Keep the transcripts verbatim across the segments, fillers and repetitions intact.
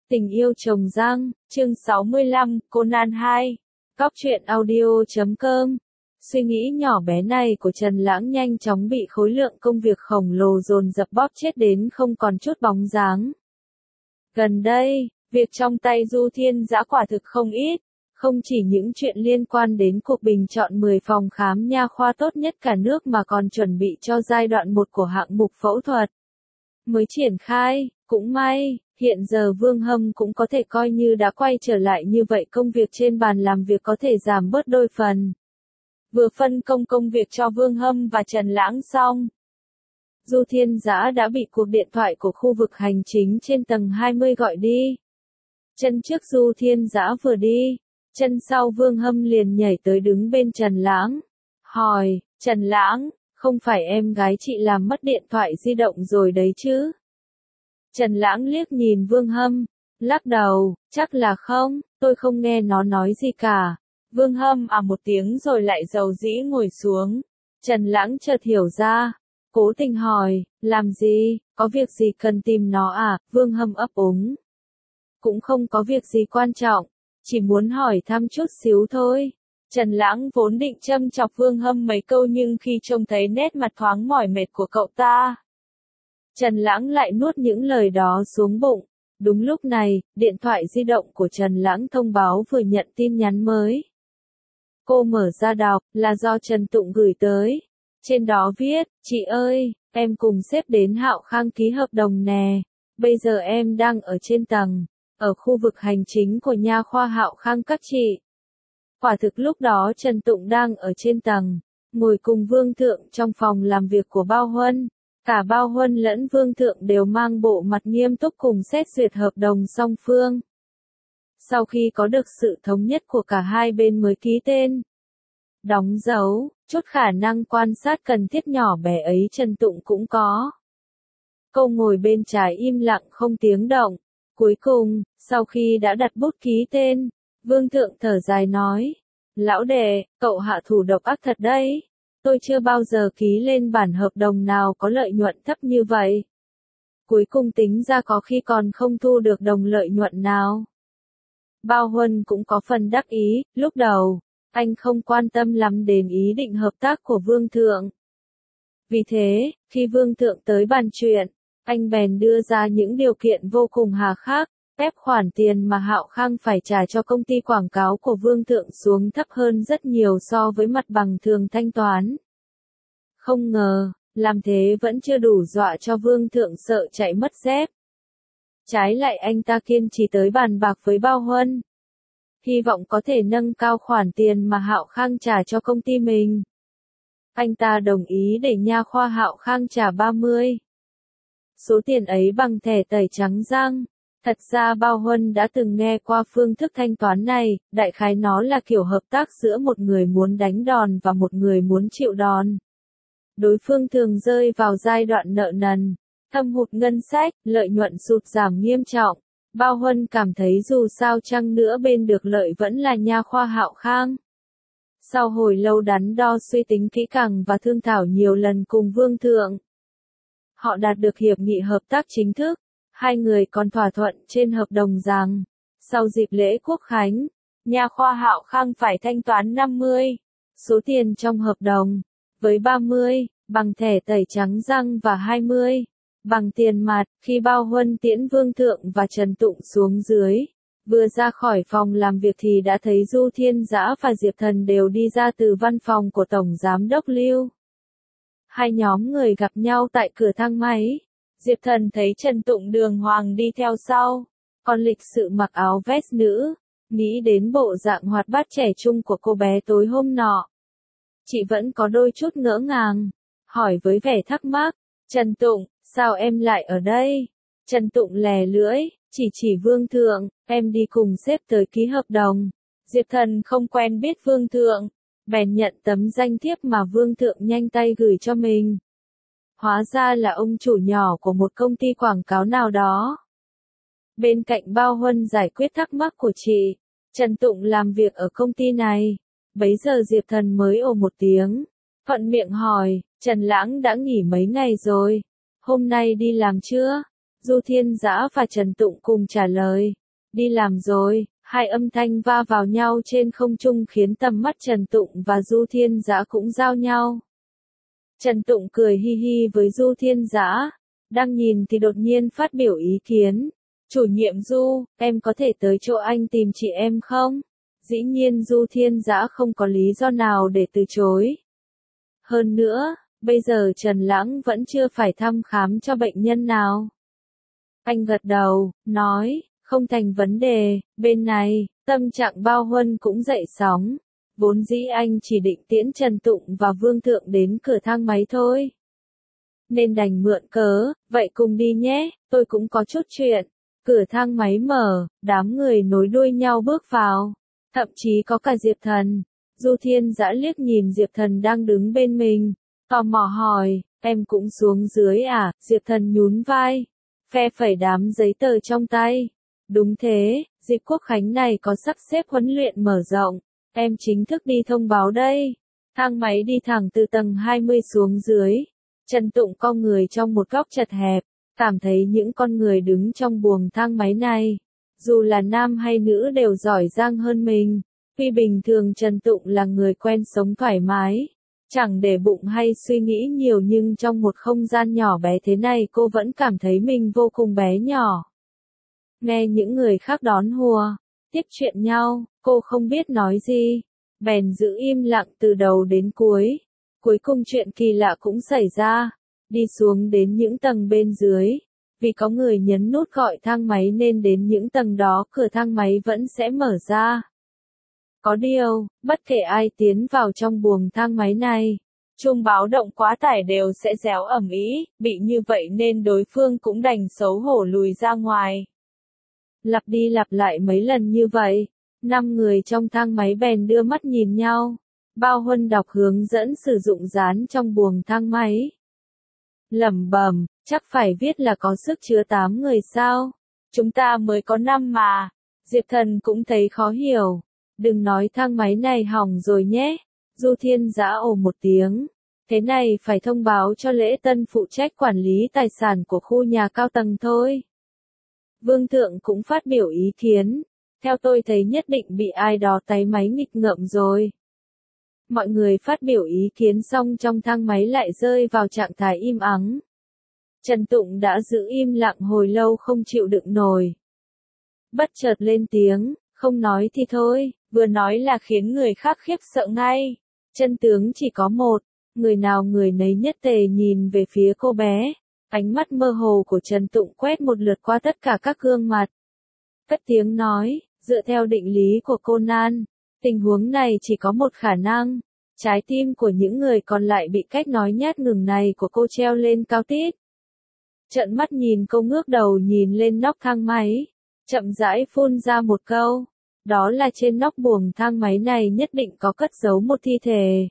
Tình yêu trồng răng, chương sáu mươi lăm, Conan hai. Cóc truyện audio chấm com. Suy nghĩ nhỏ bé này của Trần Lãng nhanh chóng bị khối lượng công việc khổng lồ dồn dập bóp chết đến không còn chút bóng dáng. Gần đây, việc trong tay Du Thiên Dã quả thực không ít, không chỉ những chuyện liên quan đến cuộc bình chọn mười phòng khám nha khoa tốt nhất cả nước mà còn chuẩn bị cho giai đoạn một của hạng mục phẫu thuật. Mới triển khai, cũng may, hiện giờ Vương Hâm cũng có thể coi như đã quay trở lại, như vậy công việc trên bàn làm việc có thể giảm bớt đôi phần. Vừa phân công công việc cho Vương Hâm và Trần Lãng xong, Du Thiên Dã đã bị cuộc điện thoại của khu vực hành chính trên tầng hai mươi gọi đi. Chân trước Du Thiên Dã vừa đi, chân sau Vương Hâm liền nhảy tới đứng bên Trần Lãng. Hỏi, Trần Lãng, không phải em gái chị làm mất điện thoại di động rồi đấy chứ? Trần Lãng liếc nhìn Vương Hâm, lắc đầu, chắc là không, tôi không nghe nó nói gì cả. Vương Hâm à một tiếng rồi lại dầu dĩ ngồi xuống. Trần Lãng chợt hiểu ra, cố tình hỏi, làm gì, có việc gì cần tìm nó à? Vương Hâm ấp úng. Cũng không có việc gì quan trọng, chỉ muốn hỏi thăm chút xíu thôi. Trần Lãng vốn định châm chọc Vương Hâm mấy câu, nhưng khi trông thấy nét mặt thoáng mỏi mệt của cậu ta, Trần Lãng lại nuốt những lời đó xuống bụng. Đúng lúc này, điện thoại di động của Trần Lãng thông báo vừa nhận tin nhắn mới. Cô mở ra đọc, là do Trần Tụng gửi tới. Trên đó viết, chị ơi, em cùng sếp đến Hạo Khang ký hợp đồng nè. Bây giờ em đang ở trên tầng, ở khu vực hành chính của nha khoa Hạo Khang các chị. Quả thực lúc đó Trần Tụng đang ở trên tầng, ngồi cùng Vương Thượng trong phòng làm việc của Bao Huân. Cả Bao Huân lẫn Vương Thượng đều mang bộ mặt nghiêm túc cùng xét duyệt hợp đồng song phương. Sau khi có được sự thống nhất của cả hai bên mới ký tên, đóng dấu, chút khả năng quan sát cần thiết nhỏ bé ấy Trần Tụng cũng có. Cô ngồi bên trái im lặng không tiếng động. Cuối cùng, sau khi đã đặt bút ký tên, Vương Thượng thở dài nói, lão đệ, cậu hạ thủ độc ác thật đấy. Tôi chưa bao giờ ký lên bản hợp đồng nào có lợi nhuận thấp như vậy. Cuối cùng tính ra có khi còn không thu được đồng lợi nhuận nào. Bao Huân cũng có phần đắc ý, lúc đầu, anh không quan tâm lắm đến ý định hợp tác của Vương Thượng. Vì thế, khi Vương Thượng tới bàn chuyện, anh bèn đưa ra những điều kiện vô cùng hà khắc, ép khoản tiền mà Hạo Khang phải trả cho công ty quảng cáo của Vương Thượng xuống thấp hơn rất nhiều so với mặt bằng thường thanh toán. Không ngờ, làm thế vẫn chưa đủ dọa cho Vương Thượng sợ chạy mất dép. Trái lại anh ta kiên trì tới bàn bạc với Bao Huân, hy vọng có thể nâng cao khoản tiền mà Hạo Khang trả cho công ty mình. Anh ta đồng ý để nha khoa Hạo Khang trả ba mươi. Số tiền ấy bằng thẻ tẩy trắng răng. Thật ra Bao Huân đã từng nghe qua phương thức thanh toán này, đại khái nó là kiểu hợp tác giữa một người muốn đánh đòn và một người muốn chịu đòn. Đối phương thường rơi vào giai đoạn nợ nần, thâm hụt ngân sách, lợi nhuận sụt giảm nghiêm trọng. Bao Huân cảm thấy dù sao chăng nữa bên được lợi vẫn là nha khoa Hạo Khang. Sau hồi lâu đắn đo suy tính kỹ càng và thương thảo nhiều lần cùng Vương Thượng, họ đạt được hiệp nghị hợp tác chính thức. Hai người còn thỏa thuận trên hợp đồng rằng, sau dịp lễ Quốc Khánh, nha khoa Hạo Khang phải thanh toán năm mươi số tiền trong hợp đồng, với ba mươi bằng thẻ tẩy trắng răng và hai mươi bằng tiền mặt. Khi Bao Huân tiễn Vương Thượng và Trần Tụng xuống dưới, vừa ra khỏi phòng làm việc thì đã thấy Du Thiên Dã và Diệp Thần đều đi ra từ văn phòng của Tổng Giám đốc Lưu. Hai nhóm người gặp nhau tại cửa thang máy. Diệp Thần thấy Trần Tụng đường hoàng đi theo sau, còn lịch sự mặc áo vest nữ, nghĩ đến bộ dạng hoạt bát trẻ trung của cô bé tối hôm nọ. Chị vẫn có đôi chút ngỡ ngàng, hỏi với vẻ thắc mắc, Trần Tụng, sao em lại ở đây? Trần Tụng lè lưỡi, chỉ chỉ Vương Thượng, em đi cùng sếp tới ký hợp đồng. Diệp Thần không quen biết Vương Thượng, bèn nhận tấm danh thiếp mà Vương Thượng nhanh tay gửi cho mình. Hóa ra là ông chủ nhỏ của một công ty quảng cáo nào đó. Bên cạnh Bao Huân giải quyết thắc mắc của chị, Trần Tụng làm việc ở công ty này. Bấy giờ Diệp Thần mới ồ một tiếng, thuận miệng hỏi, Trần Lãng đã nghỉ mấy ngày rồi, hôm nay đi làm chưa? Du Thiên Dã và Trần Tụng cùng trả lời, Đi làm rồi, hai âm thanh va vào nhau trên không trung khiến tầm mắt Trần Tụng và Du Thiên Dã cũng giao nhau. Trần Tụng cười hi hi với Du Thiên Dã, đang nhìn thì đột nhiên phát biểu ý kiến. Chủ nhiệm Du, em có thể tới chỗ anh tìm chị em không? Dĩ nhiên Du Thiên Dã không có lý do nào để từ chối. Hơn nữa, bây giờ Trần Lãng vẫn chưa phải thăm khám cho bệnh nhân nào. Anh gật đầu, nói, không thành vấn đề, bên này, tâm trạng Bao Huân cũng dậy sóng. Vốn dĩ anh chỉ định tiễn Trần Tụng và Vương Thượng đến cửa thang máy thôi. Nên đành mượn cớ, vậy cùng đi nhé, tôi cũng có chút chuyện. Cửa thang máy mở, đám người nối đuôi nhau bước vào. Thậm chí có cả Diệp Thần. Du Thiên Dã liếc nhìn Diệp Thần đang đứng bên mình. Tò mò hỏi, em cũng xuống dưới à? Diệp Thần nhún vai. Phe phẩy đám giấy tờ trong tay. Đúng thế, dịp Quốc Khánh này có sắp xếp huấn luyện mở rộng. Em chính thức đi thông báo đây. Thang máy đi thẳng từ tầng hai mươi xuống dưới. Trần Tụng cong người trong một góc chật hẹp. Cảm thấy những con người đứng trong buồng thang máy này, dù là nam hay nữ đều giỏi giang hơn mình. Tuy bình thường Trần Tụng là người quen sống thoải mái, chẳng để bụng hay suy nghĩ nhiều, nhưng trong một không gian nhỏ bé thế này cô vẫn cảm thấy mình vô cùng bé nhỏ. Nghe những người khác đón hùa, tiếp chuyện nhau, cô không biết nói gì, bèn giữ im lặng từ đầu đến cuối. Cuối cùng chuyện kỳ lạ cũng xảy ra. Đi xuống đến những tầng bên dưới, vì có người nhấn nút gọi thang máy nên đến những tầng đó cửa thang máy vẫn sẽ mở ra. Có điều, bất kể ai tiến vào trong buồng thang máy này, chuông báo động quá tải đều sẽ réo ầm ĩ, bị như vậy nên đối phương cũng đành xấu hổ lùi ra ngoài. Lặp đi lặp lại mấy lần như vậy, năm người trong thang máy bèn đưa mắt nhìn nhau. Bao Huân đọc hướng dẫn sử dụng dán trong buồng thang máy. Lẩm bẩm, chắc phải viết là có sức chứa tám người sao? Chúng ta mới có năm mà. Diệp Thần cũng thấy khó hiểu. Đừng nói thang máy này hỏng rồi nhé. Du Thiên Dã ồ một tiếng. Thế này phải thông báo cho Lễ Tân phụ trách quản lý tài sản của khu nhà cao tầng thôi. Vương Thượng cũng phát biểu ý kiến. Theo tôi thấy nhất định bị ai đó táy máy nghịch ngợm rồi. Mọi người phát biểu ý kiến xong trong thang máy lại rơi vào trạng thái im ắng. Trần Tụng đã giữ im lặng hồi lâu không chịu đựng nổi. Bất chợt lên tiếng, không nói thì thôi, vừa nói là khiến người khác khiếp sợ ngay. Chân tướng chỉ có một, người nào người nấy nhất tề nhìn về phía cô bé. Ánh mắt mơ hồ của Trần Tụng quét một lượt qua tất cả các gương mặt. Cất tiếng nói, dựa theo định lý của Conan, tình huống này chỉ có một khả năng. Trái tim của những người còn lại bị cách nói nhát ngừng này của cô treo lên cao tít. Trợn mắt nhìn cô ngước đầu nhìn lên nóc thang máy. Chậm rãi phun ra một câu. Đó là trên nóc buồng thang máy này nhất định có cất giấu một thi thể.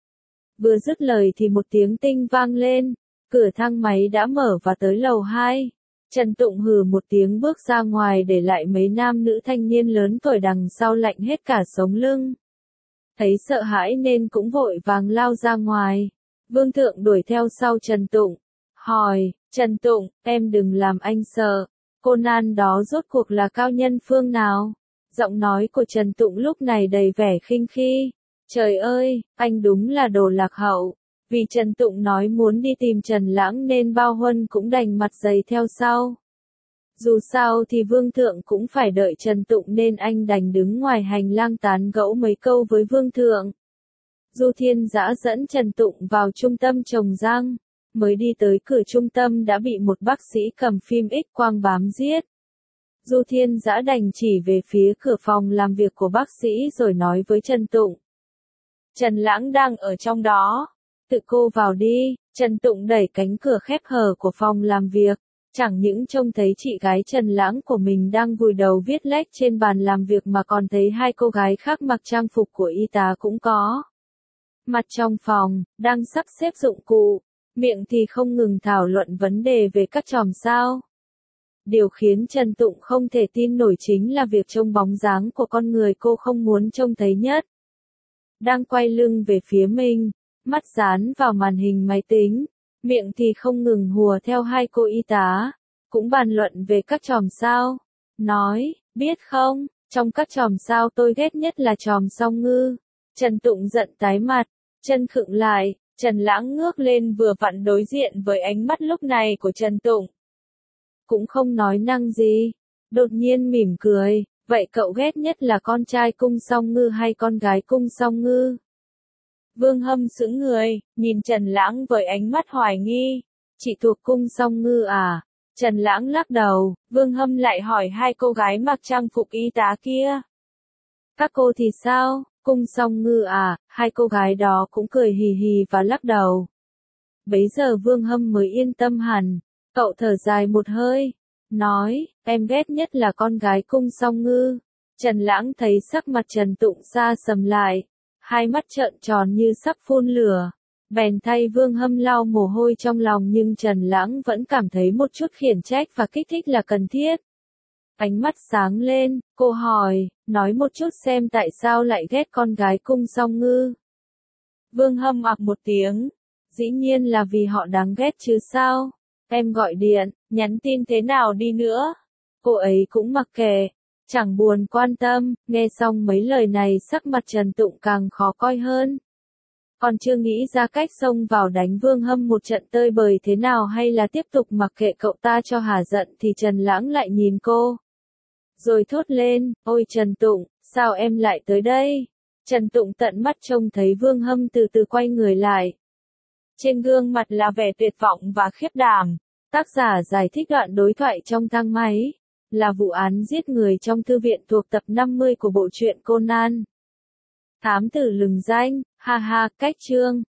Vừa dứt lời thì một tiếng tinh vang lên. Cửa thang máy đã mở và tới lầu hai. Trần Tụng hừ một tiếng bước ra ngoài để lại mấy nam nữ thanh niên lớn tuổi đằng sau lạnh hết cả sống lưng. Thấy sợ hãi nên cũng vội vàng lao ra ngoài. Vương Thượng đuổi theo sau Trần Tụng. Hỏi, Trần Tụng, em đừng làm anh sợ. Conan đó rốt cuộc là cao nhân phương nào? Giọng nói của Trần Tụng lúc này đầy vẻ khinh khi. Trời ơi, anh đúng là đồ lạc hậu. Vì Trần Tụng nói muốn đi tìm Trần Lãng nên Bao Huân cũng đành mặt dày theo sau. Dù sao thì Vương Thượng cũng phải đợi Trần Tụng nên anh đành đứng ngoài hành lang tán gẫu mấy câu với Vương Thượng. Du Thiên Dã dẫn Trần Tụng vào trung tâm trồng răng. Mới đi tới cửa trung tâm đã bị một bác sĩ cầm phim X quang bám giết. Du Thiên Dã đành chỉ về phía cửa phòng làm việc của bác sĩ rồi nói với Trần Tụng. Trần Lãng đang ở trong đó. Tự cô vào đi. Trần Tụng đẩy cánh cửa khép hờ của phòng làm việc. Chẳng những trông thấy chị gái Trần Lãng của mình đang vùi đầu viết lách trên bàn làm việc mà còn thấy hai cô gái khác mặc trang phục của y tá cũng có. Mặt trong phòng, đang sắp xếp dụng cụ, miệng thì không ngừng thảo luận vấn đề về các chòm sao. Điều khiến Trần Tụng không thể tin nổi chính là việc trông bóng dáng của con người cô không muốn trông thấy nhất. Đang quay lưng về phía mình, mắt dán vào màn hình máy tính. Miệng thì không ngừng hùa theo hai cô y tá, cũng bàn luận về các chòm sao. Nói, Biết không, trong các chòm sao tôi ghét nhất là chòm Song Ngư. Trần Tụng giận tái mặt, chân khựng lại, Trần Lãng ngước lên vừa vặn đối diện với ánh mắt lúc này của Trần Tụng. Cũng không nói năng gì, đột nhiên mỉm cười, vậy cậu ghét nhất là con trai cung Song Ngư hay con gái cung Song Ngư? Vương Hâm sững người, nhìn Trần Lãng với ánh mắt hoài nghi, chị thuộc cung Song Ngư à? Trần Lãng lắc đầu, Vương Hâm lại hỏi hai cô gái mặc trang phục y tá kia. Các cô thì sao, cung Song Ngư à? Hai cô gái đó cũng cười hì hì và lắc đầu. Bấy giờ Vương Hâm mới yên tâm hẳn, cậu thở dài một hơi, nói, em ghét nhất là con gái cung Song Ngư. Trần Lãng thấy sắc mặt Trần Tụng xa sầm lại, hai mắt trợn tròn như sắp phun lửa. Bèn thay Vương Hâm lau mồ hôi trong lòng nhưng Trần Lãng vẫn cảm thấy một chút khiển trách và kích thích là cần thiết. Ánh mắt sáng lên, cô hỏi, nói một chút xem tại sao lại ghét con gái cung Song Ngư. Vương Hâm ặc một tiếng, dĩ nhiên là vì họ đáng ghét chứ sao, em gọi điện, nhắn tin thế nào đi nữa, cô ấy cũng mặc kệ, chẳng buồn quan tâm. Nghe xong mấy lời này sắc mặt Trần Tụng càng khó coi hơn. Còn chưa nghĩ ra cách xông vào đánh Vương Hâm một trận tơi bời thế nào hay là tiếp tục mặc kệ cậu ta cho hả giận thì Trần Lãng lại nhìn cô. Rồi thốt lên, ôi Trần Tụng, sao em lại tới đây? Trần Tụng tận mắt trông thấy Vương Hâm từ từ quay người lại. Trên gương mặt là vẻ tuyệt vọng và khiếp đảm. Tác giả giải thích đoạn đối thoại trong thang máy, là vụ án giết người trong thư viện thuộc tập năm mươi của bộ truyện Conan. Thám tử lừng danh, ha ha, cách chương.